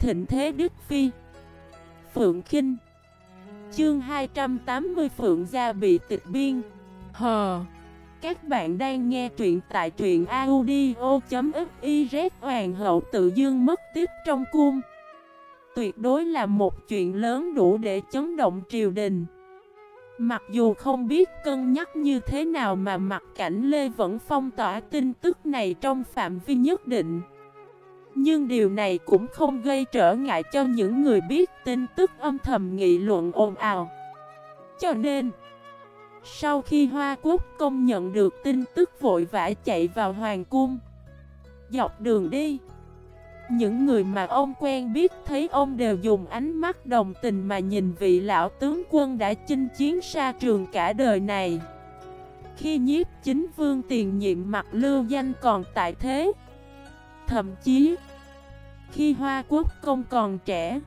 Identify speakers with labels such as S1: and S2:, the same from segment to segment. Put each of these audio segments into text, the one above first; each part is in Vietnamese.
S1: thịnh thế Đức Phi. Phượng Khinh. Chương 280 Phượng gia bị tịch biên. Hờ. Các bạn đang nghe truyện tại truyện audio.fiz. Hoàng hậu tự dưng mất tiếp trong cung, tuyệt đối là một chuyện lớn đủ để chấn động triều đình. Mặc dù không biết cân nhắc như thế nào mà Mặc Cảnh Lê vẫn phong tỏa tin tức này trong phạm vi nhất định, nhưng điều này cũng không gây trở ngại cho những người biết tin tức âm thầm nghị luận ồn ào. Cho nên, sau khi Hoa Quốc công nhận được tin tức vội vã chạy vào hoàng cung. Dọc đường đi, những người mà ông quen biết thấy ông đều dùng ánh mắt đồng tình mà nhìn vị lão tướng quân đã chinh chiến xa trường cả đời này. Khi Nhiếp Chính Vương tiền nhiệm Mặc Lưu Danh còn tại thế, thậm chí khi Hoa Quốc công còn trẻ,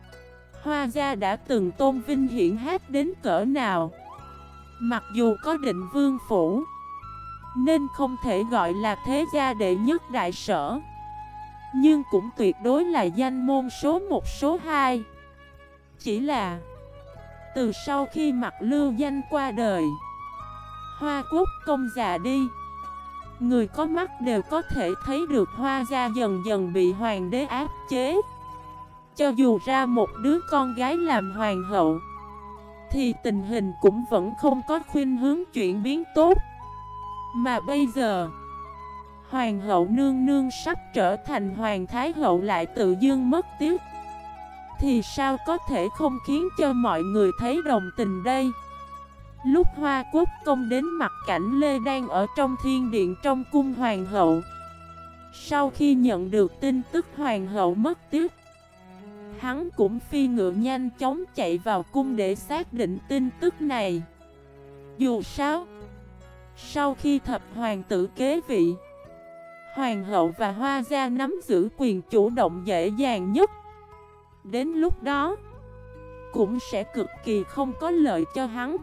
S1: Hoa gia đã từng tôn vinh hiển hách đến cỡ nào. Mặc dù có Định Vương phủ, nên không thể gọi là thế gia đệ nhất đại sở, nhưng cũng tuyệt đối là danh môn số 1 số 2. Chỉ là từ sau khi Mặc Lưu Danh qua đời, Hoa Quốc công già đi, người có mắt đều có thể thấy được Hoa gia dần dần bị hoàng đế áp chế. Cho dù ra một đứa con gái làm hoàng hậu, thì tình hình cũng vẫn không có khuynh hướng chuyển biến tốt. Mà bây giờ, hoàng hậu nương nương sắp trở thành hoàng thái hậu lại tự dưng mất tiếc, thì sao có thể không khiến cho mọi người thấy đồng tình đây? Lúc Hoa Quốc công đến, Mặc Cảnh Lê đang ở trong thiên điện trong cung hoàng hậu. Sau khi nhận được tin tức hoàng hậu mất tiếc, hắn cũng phi ngựa nhanh chóng chạy vào cung để xác định tin tức này. Dù sao, sau khi thập hoàng tử kế vị, hoàng hậu và Hoa gia nắm giữ quyền chủ động dễ dàng nhất. Đến lúc đó, cũng sẽ cực kỳ không có lợi cho hắn.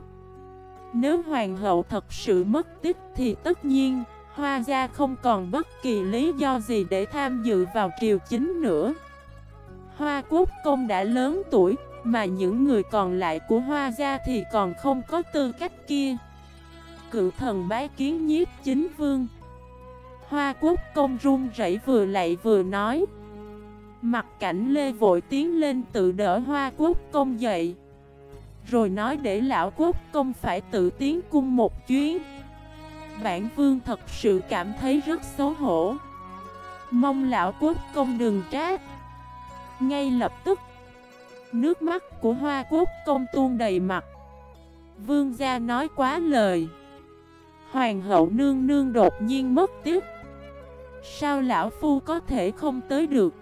S1: Nếu hoàng hậu thật sự mất tích thì tất nhiên Hoa gia không còn bất kỳ lý do gì để tham dự vào triều chính nữa. Hoa Quốc công đã lớn tuổi, mà những người còn lại của Hoa gia thì còn không có tư cách kia. Cựu thần bái kiến Nhiếp Chính Vương. Hoa Quốc công run rẩy vừa lạy vừa nói. Mặc Cảnh Lê vội tiến lên tự đỡ Hoa Quốc công dậy, rồi nói để lão quốc công phải tự tiến cung một chuyến. Bản vương thật sự cảm thấy rất xấu hổ, mong lão quốc công đừng trách. Ngay lập tức, nước mắt của Hoa Quốc công tuôn đầy mặt. Vương gia nói quá lời. Hoàng hậu nương nương đột nhiên mất tiếc, sao lão phu có thể không tới được?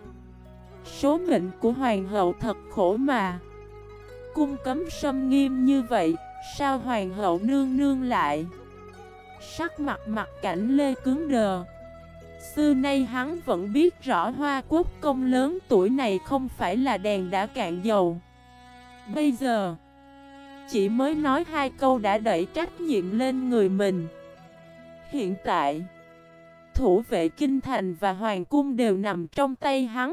S1: Số mệnh của hoàng hậu thật khổ mà. Cung cấm xâm nghiêm như vậy, sao hoàng hậu nương nương lại? Sắc mặt Mặc Cảnh Lê cứng đờ. Xưa nay hắn vẫn biết rõ Hoa Quốc công lớn tuổi này không phải là đèn đã cạn dầu. Bây giờ, chỉ mới nói 2 câu đã đẩy trách nhiệm lên người mình. Hiện tại, thủ vệ kinh thành và hoàng cung đều nằm trong tay hắn.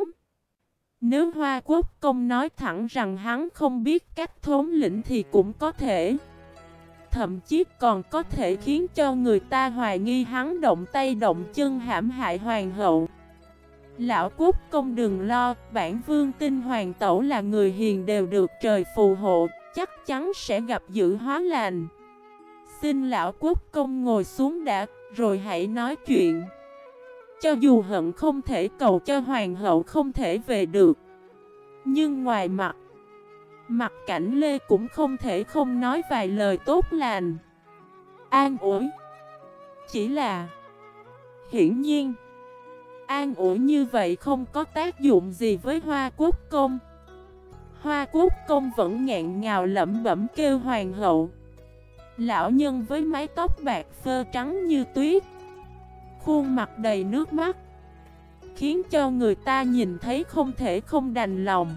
S1: Nếu Hoa Quốc công nói thẳng rằng hắn không biết cách thống lĩnh thì cũng có thể. Thậm chí còn có thể khiến cho người ta hoài nghi hắn động tay động chân hãm hại hoàng hậu. Lão quốc công đừng lo, bản vương tin hoàng tẩu là người hiền đều được trời phù hộ, chắc chắn sẽ gặp dữ hóa lành. Xin lão quốc công ngồi xuống đã, rồi hãy nói chuyện. Cho dù hận không thể cầu cho hoàng hậu không thể về được, nhưng ngoài mặt, Mặc Cảnh Lê cũng không thể không nói vài lời tốt lành, an ủi. Chỉ là, hiển nhiên, an ủi như vậy không có tác dụng gì với Hoa Quốc công. Hoa Quốc công vẫn nghẹn ngào lẩm bẩm kêu hoàng hậu. Lão nhân với mái tóc bạc phơ trắng như tuyết, khuôn mặt đầy nước mắt, khiến cho người ta nhìn thấy không thể không đành lòng.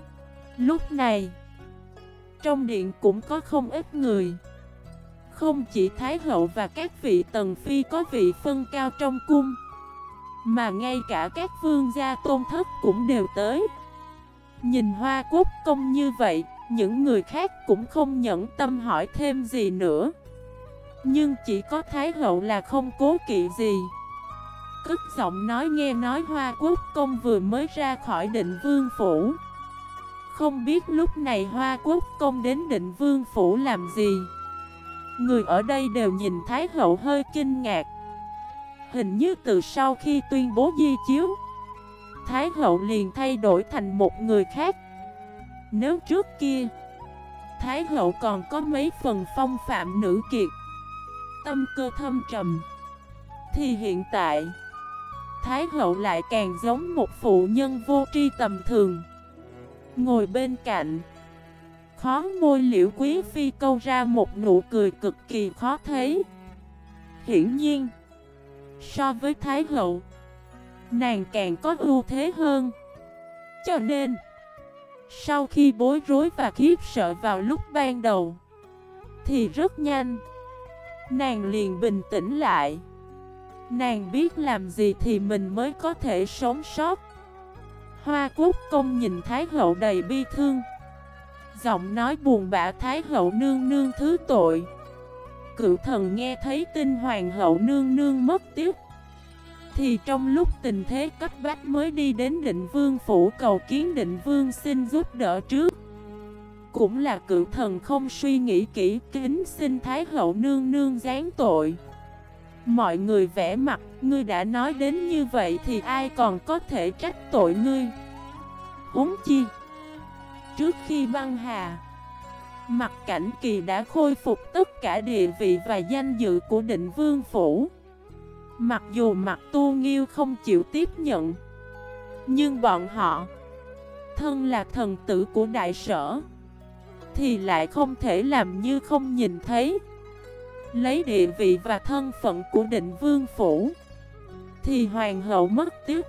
S1: Lúc này, trong điện cũng có không ít người. Không chỉ Thái hậu và các vị tần phi có vị phân cao trong cung, mà ngay cả các vương gia tôn thất cũng đều tới. Nhìn Hoa Quốc công như vậy, những người khác cũng không nhẫn tâm hỏi thêm gì nữa. Nhưng chỉ có Thái hậu là không cố kỵ gì. Cất giọng nói, nghe nói Hoa Quốc công vừa mới ra khỏi Định Vương phủ. Không biết lúc này Hoa Quốc công đến Định Vương phủ làm gì. Người ở đây đều nhìn Thái hậu hơi kinh ngạc. Hình như từ sau khi tuyên bố di chiếu, Thái hậu liền thay đổi thành một người khác. Nếu trước kia Thái hậu còn có mấy phần phong phạm nữ kiệt, tâm cơ thâm trầm, thì hiện tại Thái hậu lại càng giống một phụ nhân vô tri tầm thường. Ngồi bên cạnh, khó môi Liễu Quý Phi câu ra một nụ cười cực kỳ khó thấy. Hiển nhiên, so với Thái hậu, nàng càng có ưu thế hơn. Cho nên, sau khi bối rối và khiếp sợ vào lúc ban đầu, thì rất nhanh nàng liền bình tĩnh lại. Nàng biết làm gì thì mình mới có thể sống sót. Hoa Quốc công nhìn Thái hậu đầy bi thương, giọng nói buồn bã, Thái hậu nương nương thứ tội. Cựu thần nghe thấy tin hoàng hậu nương nương mất tiếc, thì trong lúc tình thế cấp bách mới đi đến Định Vương phủ cầu kiến Định Vương xin giúp đỡ trước. Cũng là cựu thần không suy nghĩ kỹ, kính xin Thái hậu nương nương giáng tội. Mọi người vẽ mặt, ngươi đã nói đến như vậy thì ai còn có thể trách tội ngươi. Huống chi, trước khi băng hà, Mặc Cảnh Kỳ đã khôi phục tất cả địa vị và danh dự của Định Vương phủ. Mặc dù Mặc Tu Nghiêu không chịu tiếp nhận, nhưng bọn họ, thân là thần tử của đại sở, thì lại không thể làm như không nhìn thấy. Lấy địa vị và thân phận của Định Vương phủ, thì hoàng hậu mất tiếc,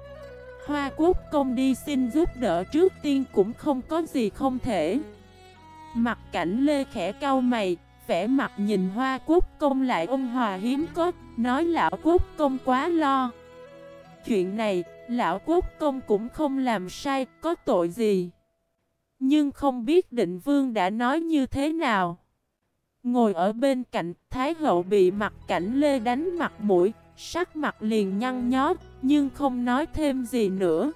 S1: Hoa Quốc công đi xin giúp đỡ trước tiên cũng không có gì không thể. Mặc Cảnh Lê khẽ cau mày, vẻ mặt nhìn Hoa Quốc công lại ôn hòa hiếm có, nói lão Quốc công quá lo. Chuyện này, lão Quốc công cũng không làm sai, có tội gì. Nhưng không biết Định Vương đã nói như thế nào. Ngồi ở bên cạnh, Thái hậu bị Mặc Cảnh Lê đánh mặt mũi, sắc mặt liền nhăn nhó, nhưng không nói thêm gì nữa.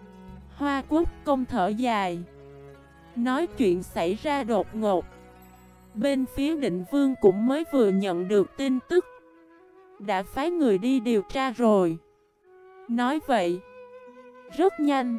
S1: Hoa Quốc công thở dài, nói chuyện xảy ra đột ngột. Bên phía Định Vương cũng mới vừa nhận được tin tức, đã phái người đi điều tra rồi. Nói vậy, rất nhanh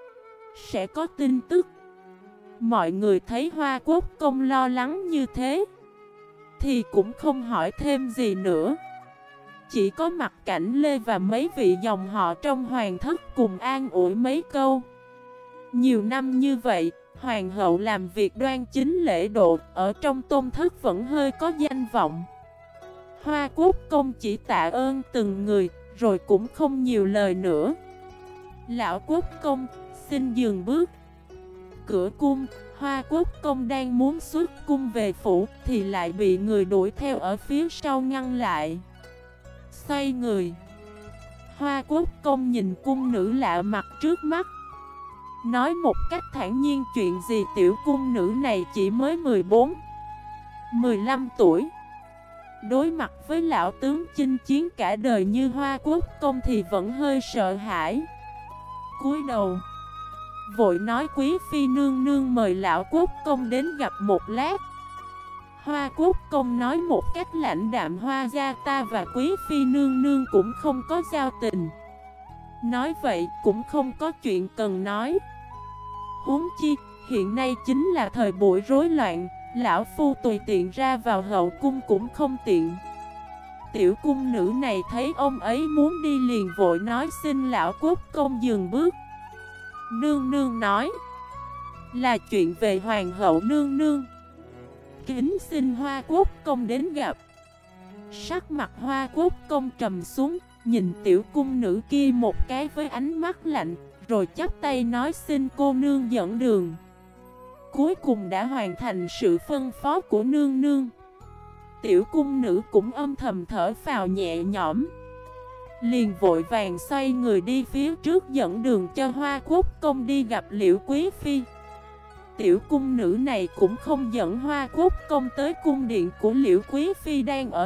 S1: sẽ có tin tức. Mọi người thấy Hoa Quốc công lo lắng như thế, thì cũng không hỏi thêm gì nữa. Chỉ có Mặc Cảnh Lê và mấy vị dòng họ trong hoàng thất cùng an ủi mấy câu. Nhiều năm như vậy, hoàng hậu làm việc đoan chính lễ độ, ở trong tôn thất vẫn hơi có danh vọng. Hoa Quốc công chỉ tạ ơn từng người, rồi cũng không nhiều lời nữa. Lão Quốc công, xin dừng bước. Cửa cung, Hoa Quốc công đang muốn xuất cung về phủ, thì lại bị người đuổi theo ở phía sau ngăn lại. Xoay người, Hoa Quốc công nhìn cung nữ lạ mặt trước mắt, nói một cách thản nhiên, chuyện gì tiểu cung nữ này chỉ mới 14-15 tuổi. Đối mặt với lão tướng chinh chiến cả đời như Hoa Quốc công thì vẫn hơi sợ hãi. Cúi đầu, vội nói quý phi nương nương mời lão Quốc công đến gặp một lát. Hoa Quốc công nói một cách lãnh đạm, Hoa gia ta và quý phi nương nương cũng không có giao tình. Nói vậy cũng không có chuyện cần nói. Huống chi, hiện nay chính là thời buổi rối loạn, lão phu tùy tiện ra vào hậu cung cũng không tiện. Tiểu cung nữ này thấy ông ấy muốn đi liền vội nói xin lão Quốc công dừng bước. Nương nương nói, là chuyện về hoàng hậu nương nương, kính xin Hoa Quốc công đến gặp. Sắc mặt Hoa Quốc công trầm xuống, nhìn tiểu cung nữ kia một cái với ánh mắt lạnh, rồi chắp tay nói xin cô nương dẫn đường. Cuối cùng đã hoàn thành sự phân phó của nương nương. Tiểu cung nữ cũng âm thầm thở phào nhẹ nhõm, liền vội vàng xoay người đi phía trước dẫn đường cho Hoa Quốc Công đi gặp Liễu Quý Phi. Tiểu cung nữ này cũng không dẫn Hoa Quốc Công tới cung điện của Liễu Quý Phi đang ở,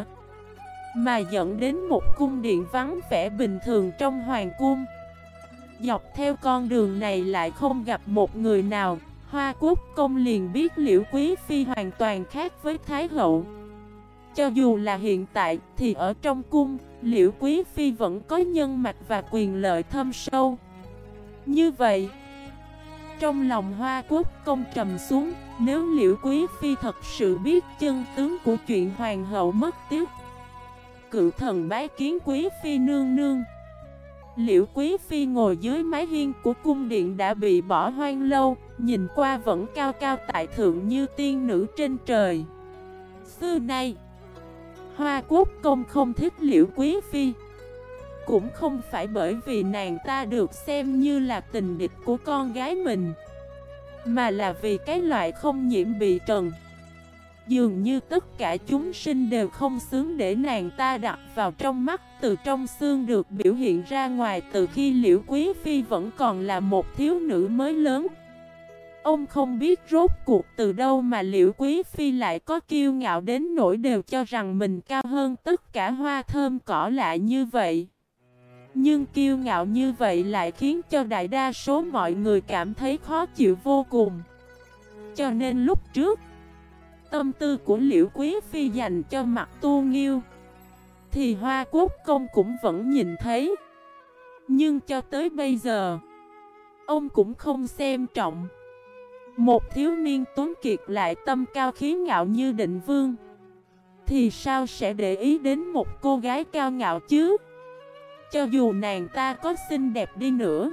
S1: mà dẫn đến một cung điện vắng vẻ bình thường trong hoàng cung. Dọc theo con đường này lại không gặp một người nào, Hoa Quốc Công liền biết Liễu Quý Phi hoàn toàn khác với Thái Hậu. Cho dù là hiện tại thì ở trong cung, Liễu Quý Phi vẫn có nhân mạch và quyền lợi thâm sâu. Như vậy, trong lòng Hoa Quốc Công trầm xuống, nếu Liễu Quý Phi thật sự biết chân tướng của chuyện hoàng hậu mất tiếc. Cựu thần bái kiến Quý Phi nương nương. Liễu Quý Phi ngồi dưới mái hiên của cung điện đã bị bỏ hoang lâu, nhìn qua vẫn cao cao tại thượng như tiên nữ trên trời. Xưa nay, Hoa Quốc Công không thích Liễu Quý Phi, cũng không phải bởi vì nàng ta được xem như là tình địch của con gái mình, mà là vì cái loại không nhiễm bị trần. Dường như tất cả chúng sinh đều không xứng để nàng ta đặt vào trong mắt, từ trong xương được biểu hiện ra ngoài từ khi Liễu Quý Phi vẫn còn là một thiếu nữ mới lớn. Ông không biết rốt cuộc từ đâu mà Liễu Quý Phi lại có kiêu ngạo đến nỗi đều cho rằng mình cao hơn tất cả hoa thơm cỏ lạ như vậy. Nhưng kiêu ngạo như vậy lại khiến cho đại đa số mọi người cảm thấy khó chịu vô cùng. Cho nên lúc trước, tâm tư của Liễu Quý Phi dành cho Mặc Tu Nghiêu thì Hoa Quốc Công cũng vẫn nhìn thấy. Nhưng cho tới bây giờ, ông cũng không xem trọng. Một thiếu niên tuấn kiệt lại tâm cao khí ngạo như Định Vương, thì sao sẽ để ý đến một cô gái cao ngạo chứ? Cho dù nàng ta có xinh đẹp đi nữa.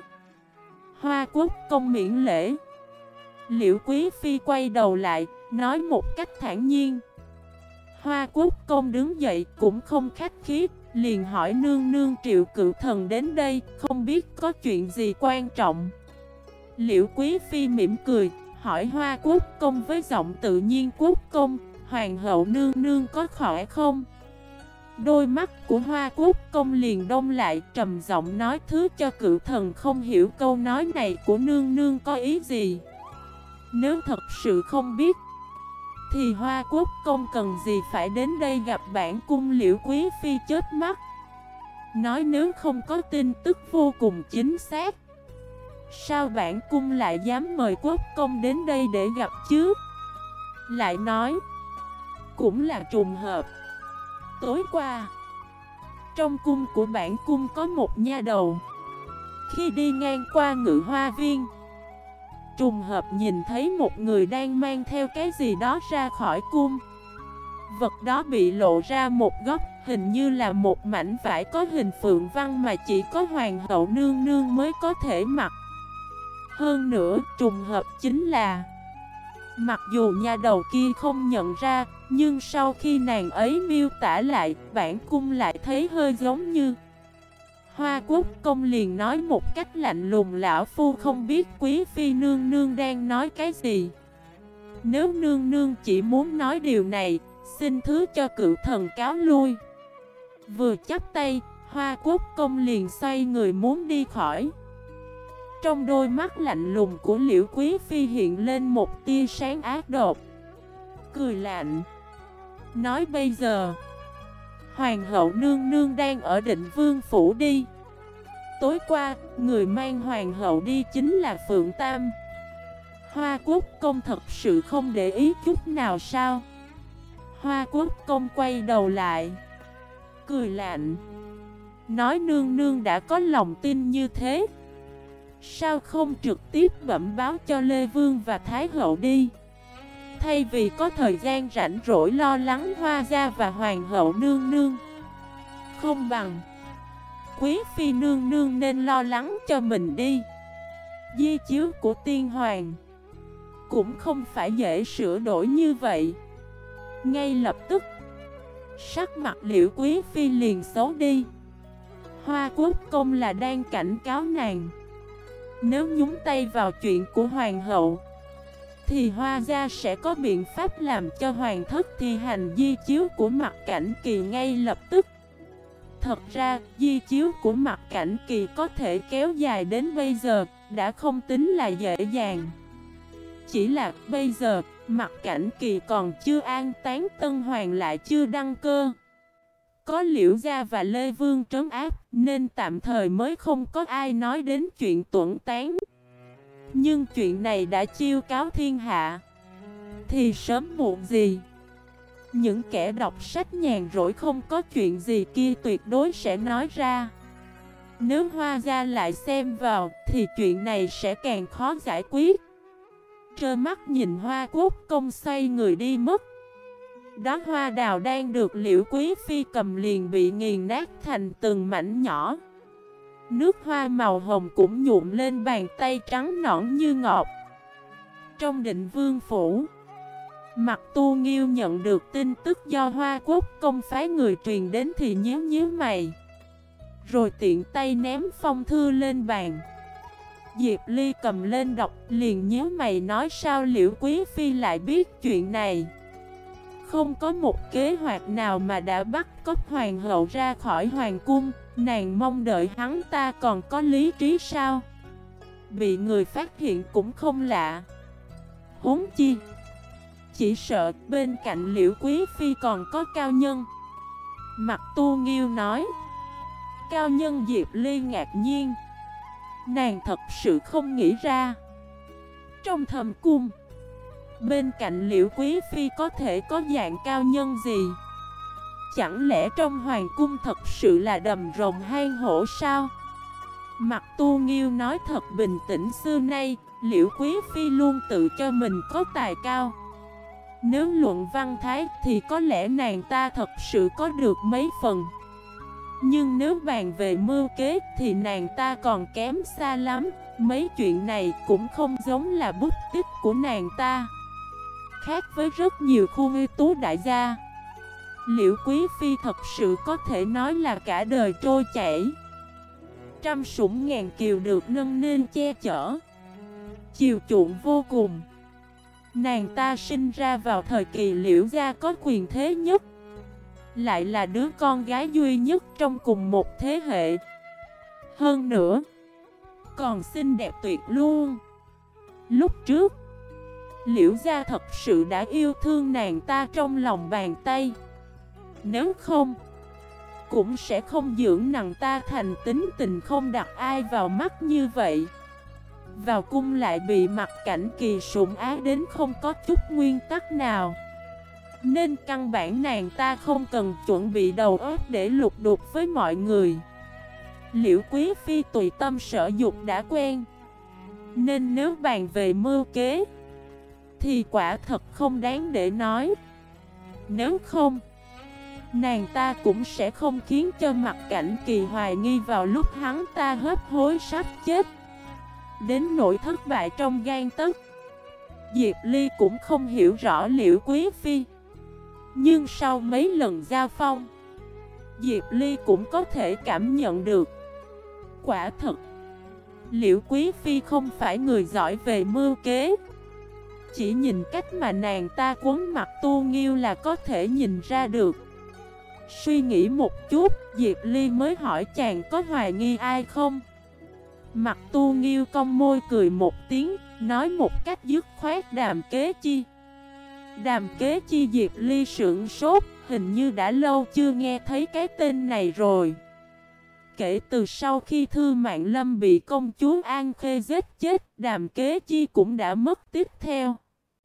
S1: Hoa Quốc Công miễn lễ. Liễu Quý Phi quay đầu lại, nói một cách thản nhiên. Hoa Quốc Công đứng dậy cũng không khách khí, liền hỏi nương nương Triệu Cựu Thần đến đây, không biết có chuyện gì quan trọng. Liễu Quý Phi mỉm cười, hỏi Hoa Quốc Công với giọng tự nhiên: Quốc Công, Hoàng hậu nương nương có khỏe không? Đôi mắt của Hoa Quốc Công liền đông lại, trầm giọng nói: thứ cho Cựu Thần không hiểu câu nói này của nương nương có ý gì. Nếu thật sự không biết thì Hoa Quốc Công cần gì phải đến đây gặp bản cung. Liễu Quý Phi chớp mắt, nói: nếu không có tin tức vô cùng chính xác, sao bản cung lại dám mời Quốc Công đến đây để gặp chứ? Lại nói, cũng là trùng hợp. Tối qua, trong cung của bản cung có một nha đầu, khi đi ngang qua Ngự Hoa Viên, trùng hợp nhìn thấy một người đang mang theo cái gì đó ra khỏi cung. Vật đó bị lộ ra một góc, hình như là một mảnh vải có hình phượng văn mà chỉ có Hoàng hậu nương nương mới có thể mặc. Hơn nữa, trùng hợp chính là, mặc dù nha đầu kia không nhận ra, nhưng sau khi nàng ấy miêu tả lại, bản cung lại thấy hơi giống như. Hoa Quốc Công liền nói một cách lạnh lùng: lão phu không biết Quý Phi nương nương đang nói cái gì. Nếu nương nương chỉ muốn nói điều này, xin thứ cho Cựu Thần cáo lui. Vừa chắp tay, Hoa Quốc Công liền xoay người muốn đi khỏi. Trong đôi mắt lạnh lùng của Liễu Quý Phi hiện lên một tia sáng ác độc, cười lạnh, nói: bây giờ Hoàng hậu nương nương đang ở Định Vương phủ đi. Tối qua, người mang Hoàng hậu đi chính là Phượng Tam. Hoa Quốc Công thật sự không để ý chút nào sao? Hoa Quốc Công quay đầu lại, cười lạnh, nói: nương nương đã có lòng tin như thế, sao không trực tiếp bẩm báo cho Lê Vương và Thái hậu đi? Thay vì có thời gian rảnh rỗi lo lắng Hoa gia và Hoàng hậu nương nương, không bằng Quý Phi nương nương nên lo lắng cho mình đi. Di chiếu của tiên hoàng cũng không phải dễ sửa đổi như vậy. Ngay lập tức, sắc mặt Liễu Quý Phi liền xấu đi. Hoa Quốc Công là đang cảnh cáo nàng, nếu nhúng tay vào chuyện của Hoàng hậu thì Hoa gia sẽ có biện pháp làm cho Hoàng thất thi hành di chiếu của Mặc Cảnh Kỳ ngay lập tức. Thật ra, di chiếu của Mặc Cảnh Kỳ có thể kéo dài đến bây giờ, đã không tính là dễ dàng. Chỉ là bây giờ, Mặc Cảnh Kỳ còn chưa an táng, Tân Hoàng lại chưa đăng cơ. Có Liễu Gia và Lê Vương trấn áp, nên tạm thời mới không có ai nói đến chuyện tuẫn tán. Nhưng chuyện này đã chiêu cáo thiên hạ, thì sớm muộn gì, những kẻ đọc sách nhàn rỗi không có chuyện gì kia tuyệt đối sẽ nói ra. Nếu Hoa gia lại xem vào, thì chuyện này sẽ càng khó giải quyết. Trơ mắt nhìn Hoa Quốc công xoay người đi mất. Đó hoa đào đang được Liễu Quý Phi cầm liền bị nghiền nát thành từng mảnh nhỏ. Nước hoa màu hồng cũng nhuộm lên bàn tay trắng nõn như ngọc. Trong Định Vương phủ, Mặc Tu Nghiêu nhận được tin tức do Hoa Quốc công phái người truyền đến thì nhíu nhíu mày, rồi tiện tay ném phong thư lên bàn. Diệp Ly cầm lên đọc liền nhíu mày nói sao Liễu Quý Phi lại biết chuyện này. Không có một kế hoạch nào mà đã bắt cóc hoàng hậu ra khỏi hoàng cung. Nàng mong đợi hắn ta còn có lý trí sao? Bị người phát hiện cũng không lạ. Huống chi, chỉ sợ bên cạnh Liễu Quý Phi còn có Cao Nhân. Mặc Tu Nghiêu nói. Cao Nhân? Diệp Ly ngạc nhiên. Nàng thật sự không nghĩ ra. Trong thầm cung, bên cạnh Liễu Quý Phi có thể có dạng Cao Nhân gì? Chẳng lẽ trong hoàng cung thật sự là đầm rồng hang hổ sao? Mặc Tu Nghiêu nói thật bình tĩnh, xưa nay Liễu Quý Phi luôn tự cho mình có tài cao. Nếu luận văn thái thì có lẽ nàng ta thật sự có được mấy phần. Nhưng nếu bàn về mưu kế thì nàng ta còn kém xa lắm. Mấy chuyện này cũng không giống là bút tích của nàng ta. Khác với rất nhiều khu ưu tú đại gia, Liễu Quý Phi thật sự có thể nói là cả đời trôi chảy. Trăm sủng ngàn kiều được nâng nên che chở, chiều chuộng vô cùng. Nàng ta sinh ra vào thời kỳ Liễu gia có quyền thế nhất, lại là đứa con gái duy nhất trong cùng một thế hệ. Hơn nữa, còn xinh đẹp tuyệt luôn. Lúc trước, Liễu gia thật sự đã yêu thương nàng ta trong lòng bàn tay. Nếu không, cũng sẽ không dưỡng nàng ta thành tính tình không đặt ai vào mắt như vậy. Vào cung lại bị Mặc Cảnh Kỳ sủng ái đến không có chút nguyên tắc nào, nên căn bản nàng ta không cần chuẩn bị đầu óc để lục đục với mọi người. Liễu Quý Phi tùy tâm sở dục đã quen, nên nếu bàn về mưu kế thì quả thật không đáng để nói. Nếu không, nàng ta cũng sẽ không khiến cho Mặc Cảnh Kỳ hoài nghi vào lúc hắn ta hấp hối sắp chết, đến nỗi thất bại trong gan tấc. Diệp Ly cũng không hiểu rõ Liễu Quý Phi, nhưng sau mấy lần giao phong, Diệp Ly cũng có thể cảm nhận được. Quả thật, Liễu Quý Phi không phải người giỏi về mưu kế. Chỉ nhìn cách mà nàng ta quấn Mặc Tu Nghiêu là có thể nhìn ra được. Suy nghĩ một chút, Diệp Ly mới hỏi chàng có hoài nghi ai không? Mặc Tu Nghiêu cong môi cười một tiếng, nói một cách dứt khoát Đàm Kế Chi. Đàm Kế Chi? Diệp Ly sửng sốt, hình như đã lâu chưa nghe thấy cái tên này rồi. Kể từ sau khi Thư Mạn Lâm bị công chúa An Khê giết chết, Đàm Kế Chi cũng đã mất tiếp theo.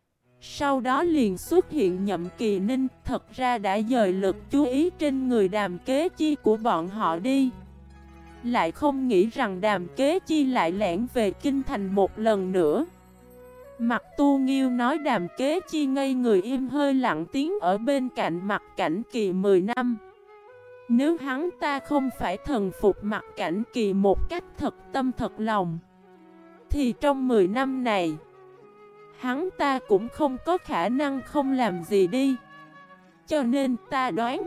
S1: Sau đó liền xuất hiện Nhậm Kỳ Ninh, thật ra đã dời lực chú ý trên người Đàm Kế Chi của bọn họ đi. Lại không nghĩ rằng Đàm Kế Chi lại lẻn về kinh thành một lần nữa. Mặc Tu Nghiêu nói Đàm Kế Chi ngây người im hơi lặng tiếng ở bên cạnh Mặc Cảnh Kỳ 10 năm. Nếu hắn ta không phải thần phục Mặc Cảnh Kỳ một cách thật tâm thật lòng, thì trong 10 năm này, hắn ta cũng không có khả năng không làm gì đi. Cho nên ta đoán,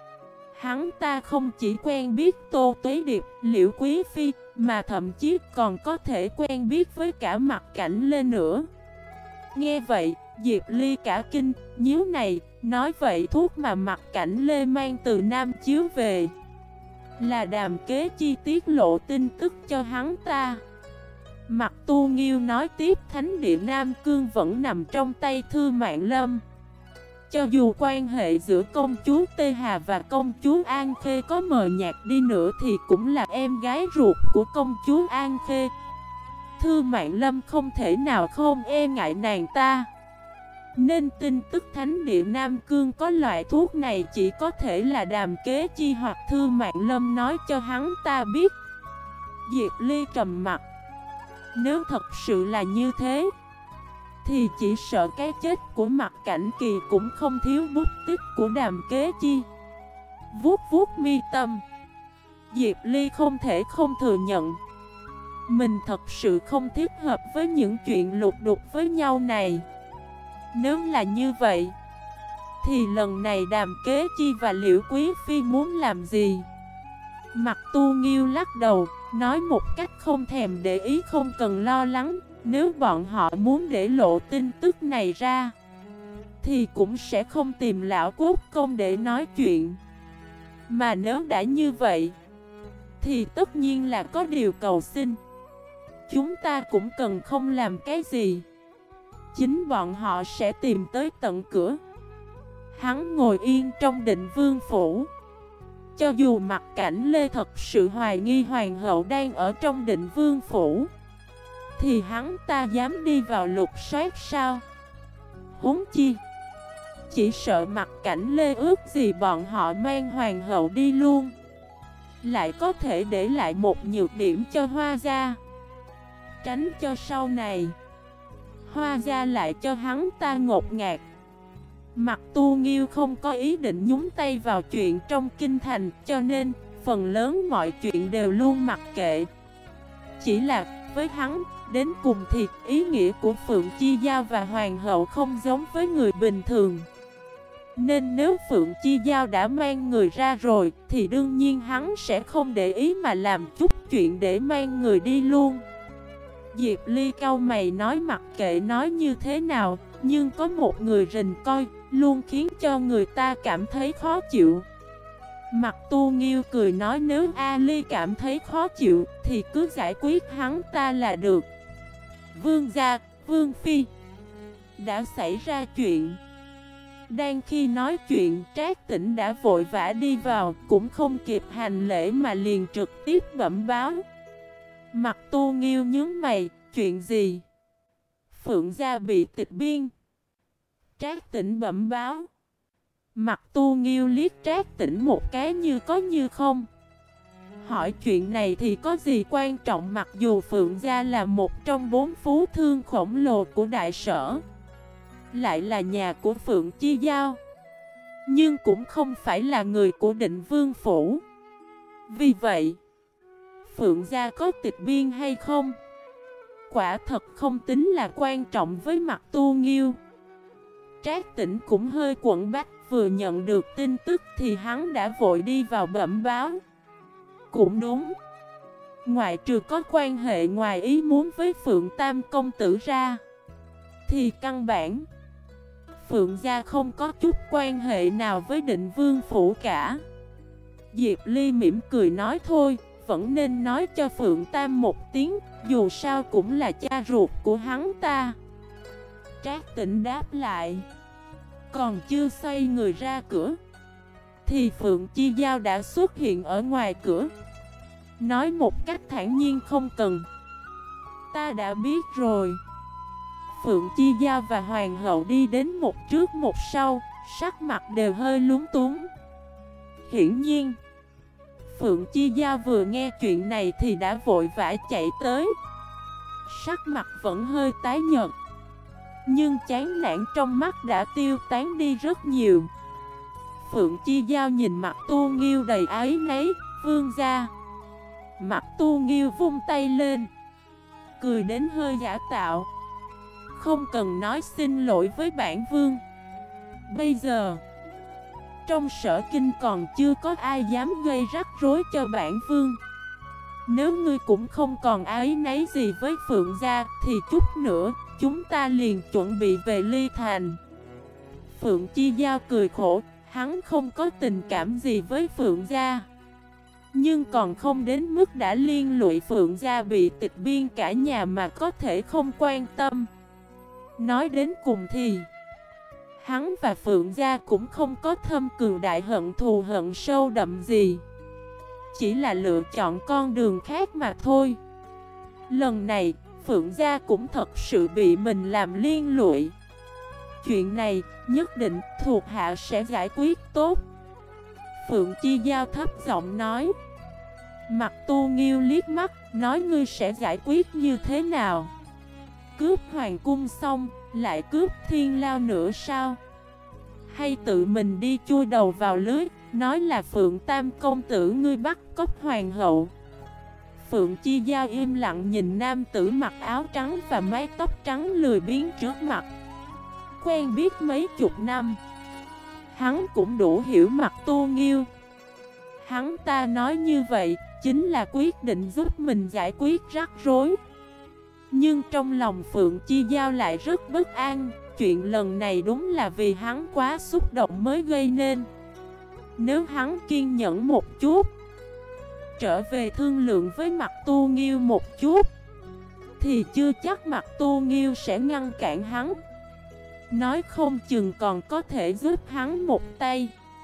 S1: hắn ta không chỉ quen biết Tô Tuế Điệp, Liễu Quý Phi, mà thậm chí còn có thể quen biết với cả Mặc Cảnh Lê nữa. Nghe vậy, Diệp Ly cả kinh, nhíu này, nói vậy thuốc mà Mặc Cảnh Lê mang từ Nam Chiếu về, Là Đàm Kế Chi tiết lộ tin tức cho hắn ta. Mặt Tu Nghiêu nói tiếp, thánh địa Nam Cương vẫn nằm trong tay Thư Mạn Lâm. Cho dù quan hệ giữa công chúa Tê Hà và công chúa An Khê có mờ nhạt đi nữa thì cũng là em gái ruột của công chúa An Khê. Thư Mạn Lâm không thể nào không e ngại nàng ta. Nên tin tức thánh địa Nam Cương có loại thuốc này chỉ có thể là Đàm Kế Chi hoặc Thư Mạn Lâm nói cho hắn ta biết. Diệp Ly trầm mặt. Nếu thật sự là như thế thì chỉ sợ cái chết của Mặc Cảnh Kỳ cũng không thiếu bút tích của Đàm Kế Chi. Vuốt vuốt mi tâm, Diệp Ly không thể không thừa nhận mình thật sự không thích hợp với những chuyện lục đục với nhau này. Nếu là như vậy thì lần này Đàm Kế Chi và Liễu Quý Phi muốn làm gì? Mặt Tu Nghiêu lắc đầu, nói một cách không thèm để ý, không cần lo lắng. Nếu bọn họ muốn để lộ tin tức này ra thì cũng sẽ không tìm lão quốc công để nói chuyện. Mà nếu đã như vậy thì tất nhiên là có điều cầu xin. Chúng ta cũng cần không làm cái gì, chính bọn họ sẽ tìm tới tận cửa. Hắn ngồi yên trong Định Vương phủ. Cho dù Mặc Cảnh Lê thật sự hoài nghi hoàng hậu đang ở trong Định Vương phủ thì hắn ta dám đi vào lục soát sao? Huống chi chỉ sợ Mặc Cảnh Lê ước gì bọn họ mang hoàng hậu đi luôn, lại có thể để lại một nhược điểm cho Hoa gia, tránh cho sau này Hoa gia lại cho hắn ta ngột ngạt. Mặt Tu Nghiêu không có ý định nhúng tay vào chuyện trong kinh thành, cho nên phần lớn mọi chuyện đều luôn mặc kệ. Chỉ là với hắn, đến cùng thì ý nghĩa của Phượng Chi Giao và Hoàng hậu không giống với người bình thường. Nên nếu Phượng Chi Giao đã mang người ra rồi thì đương nhiên hắn sẽ không để ý mà làm chút chuyện để mang người đi luôn. Diệp Ly cau mày nói, mặc kệ nói như thế nào, nhưng có một người rình coi luôn khiến cho người ta cảm thấy khó chịu. Mặt Tu Nghiêu cười nói, nếu A Ly cảm thấy khó chịu thì cứ giải quyết hắn ta là được. Vương gia, Vương Phi, đã xảy ra chuyện. Đang khi nói chuyện, Trác Tĩnh đã vội vã đi vào, cũng không kịp hành lễ mà liền trực tiếp bẩm báo. Mặt Tu Nghiêu nhướng mày, chuyện gì? Phượng gia bị tịch biên. Trác Tĩnh bẩm báo. Mặt Tu Nghiêu liếc Trác Tĩnh một cái như có như không. Hỏi chuyện này thì có gì quan trọng, mặc dù Phượng gia là một trong 4 phú thương khổng lồ của đại sở, lại là nhà của Phượng Chi Giao, nhưng cũng không phải là người của Định Vương phủ. Vì vậy, Phượng gia có tịch biên hay không, quả thật không tính là quan trọng với Mặt Tu Nghiêu. Trác Tĩnh cũng hơi quẫn bách, vừa nhận được tin tức thì hắn đã vội đi vào bẩm báo. Cũng đúng, ngoại trừ có quan hệ ngoài ý muốn với Phượng Tam công tử ra thì căn bản Phượng gia không có chút quan hệ nào với Định Vương phủ cả. Diệp Ly mỉm cười nói, thôi, vẫn nên nói cho Phượng Tam một tiếng, dù sao cũng là cha ruột của hắn ta. Trác Tĩnh đáp lại. Còn chưa xoay người ra cửa thì Phượng Chi Giao đã xuất hiện ở ngoài cửa, nói một cách thản nhiên, không cần, ta đã biết rồi. Phượng Chi Giao và Hoàng hậu đi đến một trước một sau, sắc mặt đều hơi lúng túng. Hiển nhiên Phượng Chi Giao vừa nghe chuyện này thì đã vội vã chạy tới. Sắc mặt vẫn hơi tái nhợt, nhưng chán nản trong mắt đã tiêu tán đi rất nhiều. Phượng Chi Giao nhìn Mặt Tu Nghiêu đầy áy náy, vương gia. Mặt Tu Nghiêu vung tay lên, cười đến hơi giả tạo. Không cần nói xin lỗi với bản vương. Bây giờ trong sở kinh còn chưa có ai dám gây rắc rối cho bản vương. Nếu ngươi cũng không còn áy náy gì với Phượng gia thì chút nữa chúng ta liền chuẩn bị về Ly Thành. Phượng Chi Giao cười khổ, hắn không có tình cảm gì với Phượng gia. Nhưng còn không đến mức đã liên lụy Phượng gia bị tịch biên cả nhà mà có thể không quan tâm. Nói đến cùng thì hắn và Phượng gia cũng không có thâm cường đại hận thù hận sâu đậm gì, chỉ là lựa chọn con đường khác mà thôi. Lần này, Phượng gia cũng thật sự bị mình làm liên lụy. Chuyện này, nhất định thuộc hạ sẽ giải quyết tốt. Phượng Chi Giao thấp giọng nói. Mặt Tu Nghiêu liếc mắt, nói ngươi sẽ giải quyết như thế nào? Cướp hoàng cung xong, lại cướp thiên lao nữa sao? Hay tự mình đi chui đầu vào lưới, nói là Phượng Tam công tử ngươi bắt cóc hoàng hậu? Phượng Chi Giao im lặng nhìn nam tử mặc áo trắng và mái tóc trắng lười biếng trước mặt. Quen biết mấy chục năm, hắn cũng đủ hiểu Mặt Tu Nghiêu. Hắn ta nói như vậy, chính là quyết định giúp mình giải quyết rắc rối. Nhưng trong lòng Phượng Chi Giao lại rất bất an. Chuyện lần này đúng là vì hắn quá xúc động mới gây nên. Nếu hắn kiên nhẫn một chút, trở về thương lượng với Mặt Tu Nghiêu một chút, thì chưa chắc Mặt Tu Nghiêu sẽ ngăn cản hắn. Nói không chừng còn có thể giúp hắn một tay.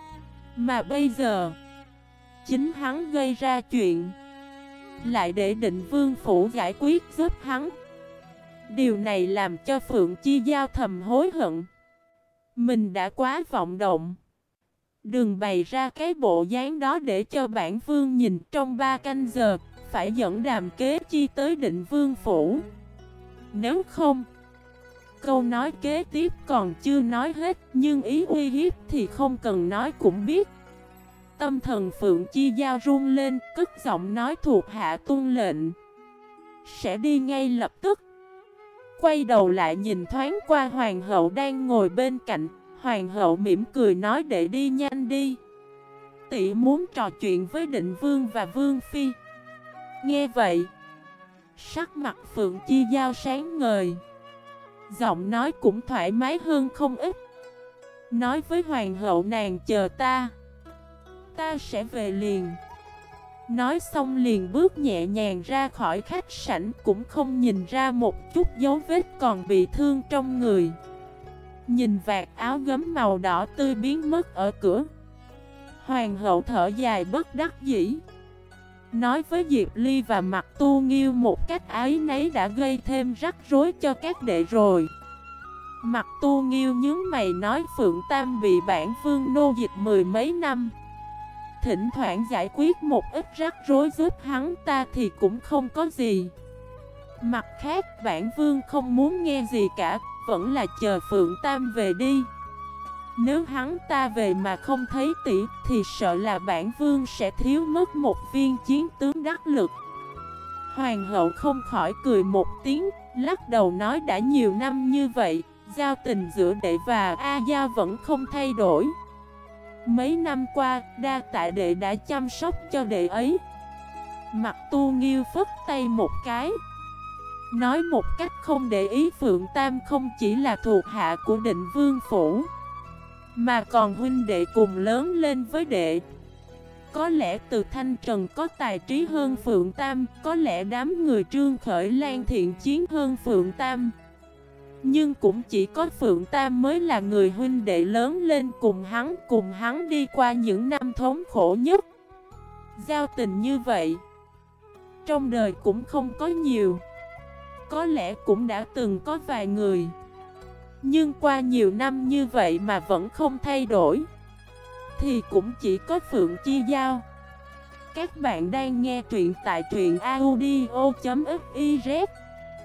S1: Mà bây giờ, chính hắn gây ra chuyện, lại để Định Vương phủ giải quyết giúp hắn. Điều này làm cho Phượng Chi Giao thầm hối hận. Mình đã quá vọng động. Đừng bày ra cái bộ dáng đó để cho bản vương nhìn. Trong 3 canh giờ, phải dẫn Đàm Kế Chi tới Định Vương phủ. Nếu không, câu nói kế tiếp còn chưa nói hết, nhưng ý uy hiếp thì không cần nói cũng biết. Tâm thần Phượng Chi Giao run lên, cất giọng nói thuộc hạ tuân lệnh. Sẽ đi ngay lập tức. Quay đầu lại nhìn thoáng qua hoàng hậu đang ngồi bên cạnh. Hoàng hậu mỉm cười nói để đi nhanh đi. Tỷ muốn trò chuyện với Định Vương và Vương Phi. Nghe vậy, sắc mặt Phượng Chi Giao sáng ngời, giọng nói cũng thoải mái hơn không ít. Nói với hoàng hậu nàng chờ ta sẽ về liền. Nói xong liền bước nhẹ nhàng ra khỏi khách sảnh, cũng không nhìn ra một chút dấu vết còn bị thương trong người. Nhìn vạt áo gấm màu đỏ tươi biến mất ở cửa, hoàng hậu thở dài bất đắc dĩ, nói với Diệp Ly và Mặt Tu Nghiêu một cách áy náy đã gây thêm rắc rối cho các đệ rồi. Mặt Tu Nghiêu nhướng mày nói Phượng Tam bị bản vương nô dịch 10 mấy năm, thỉnh thoảng giải quyết một ít rắc rối giúp hắn ta thì cũng không có gì. Mặt khác bản vương không muốn nghe gì cả, vẫn là chờ Phượng Tam về đi. Nếu hắn ta về mà không thấy tỷ thì sợ là bản vương sẽ thiếu mất một viên chiến tướng đắc lực. Hoàng hậu không khỏi cười một tiếng, lắc đầu nói đã nhiều năm như vậy, giao tình giữa đệ và A Giao vẫn không thay đổi. Mấy năm qua, đa tạ đệ đã chăm sóc cho đệ ấy. Mặt Tu Nghiêu phất tay một cái, nói một cách không để ý Phượng Tam không chỉ là thuộc hạ của Định Vương phủ, mà còn huynh đệ cùng lớn lên với đệ. Có lẽ Từ Thanh Trần có tài trí hơn Phượng Tam, có lẽ đám người Trương Khởi Lan thiện chiến hơn Phượng Tam, nhưng cũng chỉ có Phượng Tam mới là người huynh đệ lớn lên cùng hắn đi qua những năm thống khổ nhất. Giao tình như vậy, trong đời cũng không có nhiều. Có lẽ cũng đã từng có vài người, nhưng qua nhiều năm như vậy mà vẫn không thay đổi, thì cũng chỉ có Phượng Chi Giao. Các bạn đang nghe truyện tại truyện audio.fif